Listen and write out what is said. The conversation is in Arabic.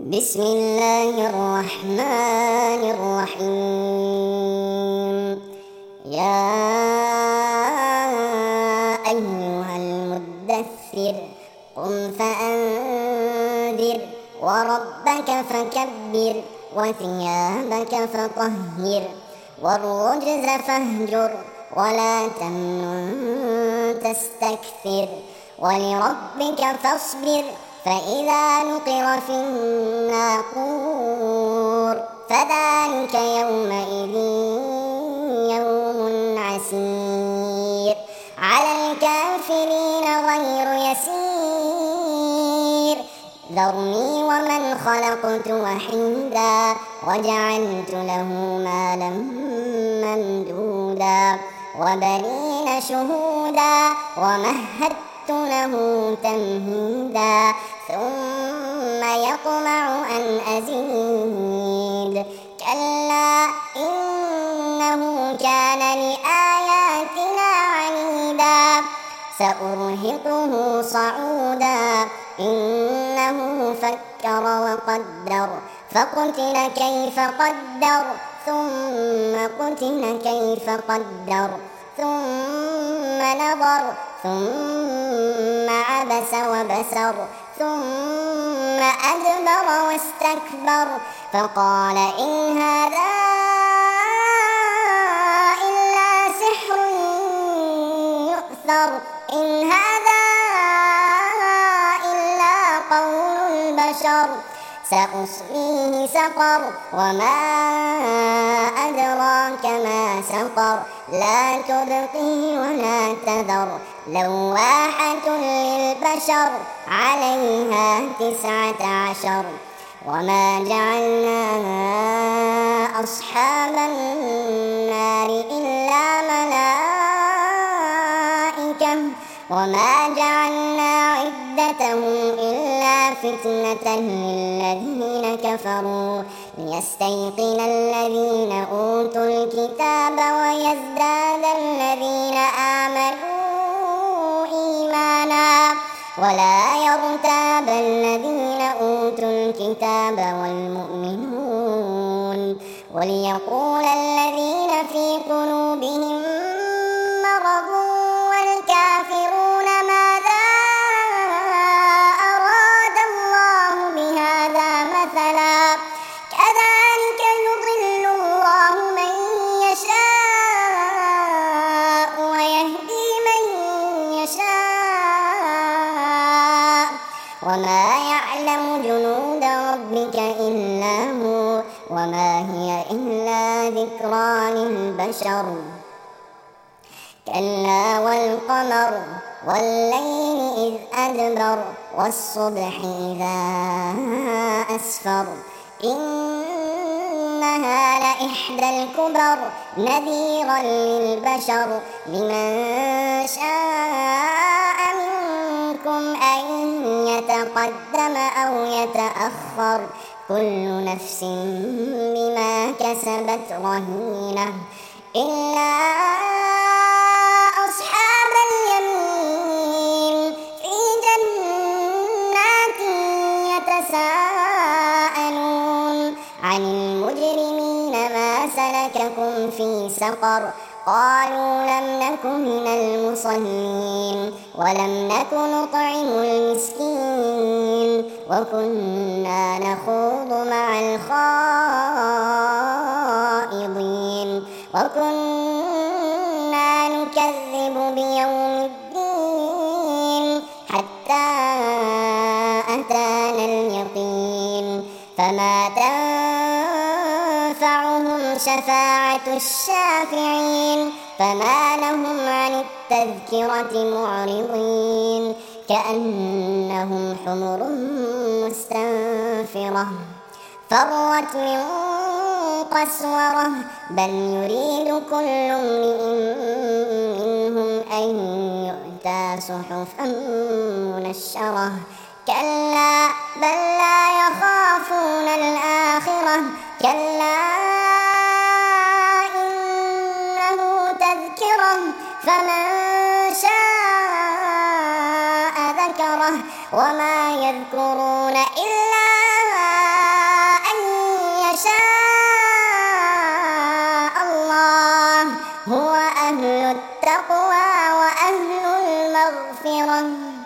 بسم الله الرحمن الرحيم. يا أيها المدثر قم فأنذر وربك فكبر وثيابك فطهر والرجز فاهجر ولا تمنن تستكثر ولربك فاصبر فإذا نقر في الناقور فذلك يومئذ يوم عسير على الكافرين غير يسير. ذرني ومن خلقت وحيدا وجعلت له مالا ممدودا وبنين شهودا ومهدت له تمهيدا ثم يطمع أن أزيد كلا إنه كان لآياتنا عنيدا سأرهقه صعودا إنه فكر وقدر فقتل كيف قدر ثم قتل كيف قدر ثم نظر ثم عبس وبسر ثم أدبر واستكبر فقال إن هذا إلا سحر يؤثر إن هذا إلا قول البشر سأصليه سقر وما أدراك ما سقر لا تبقي ولا تذر لواحة للبشر عليها 19 وما جعلنا أصحاب النار إلا ملائكة وما جعلنا عدتهم إلا فتنة للذين كفروا ليستيقن الذين أوتوا الكتاب ويزداد الذين آمنوا إيمانا ولا يرتاب الذين أوتوا الكتاب والمؤمنون وليقول الذين في قلوبهم مرض والكافرون ماذا أراد الله بهذا مثلا كذلك يضل الله من يشاء ويهدي من يشاء وما يعلم جنود ربك إلا هو وما هي إلا ذكرى للبشر كلا والقمر والليل إذ أدبر والصبح إذا أسفر إنها لإحدى الكبر نذيرا للبشر لمن شاء منكم أن يتقدم أو يتأخر كل نفس بما كسبت رهينة إلا أصحاب اليمين في جنات يتساءلون عن المجرمين ما سلككم في سقر قالوا لم نك من المصلين ولم نك نطعم المسكين وكنا نخوض مع الخائضين وكنا نكذب بيوم الدين حتى أتانا اليقين فما تنفعهم شفاعة الشافعين فما لهم عن التذكرة معرضين كأنهم حمر مستنفرة فرت من قسورة بل يريد كل امرئ منهم أن يؤتى صحفا منشرة كلا بل لا يخافون الآخرة كلا إنه تذكرة فمن شاء ذكره وما يذكرون إلا التقوى وأهل المغفرة.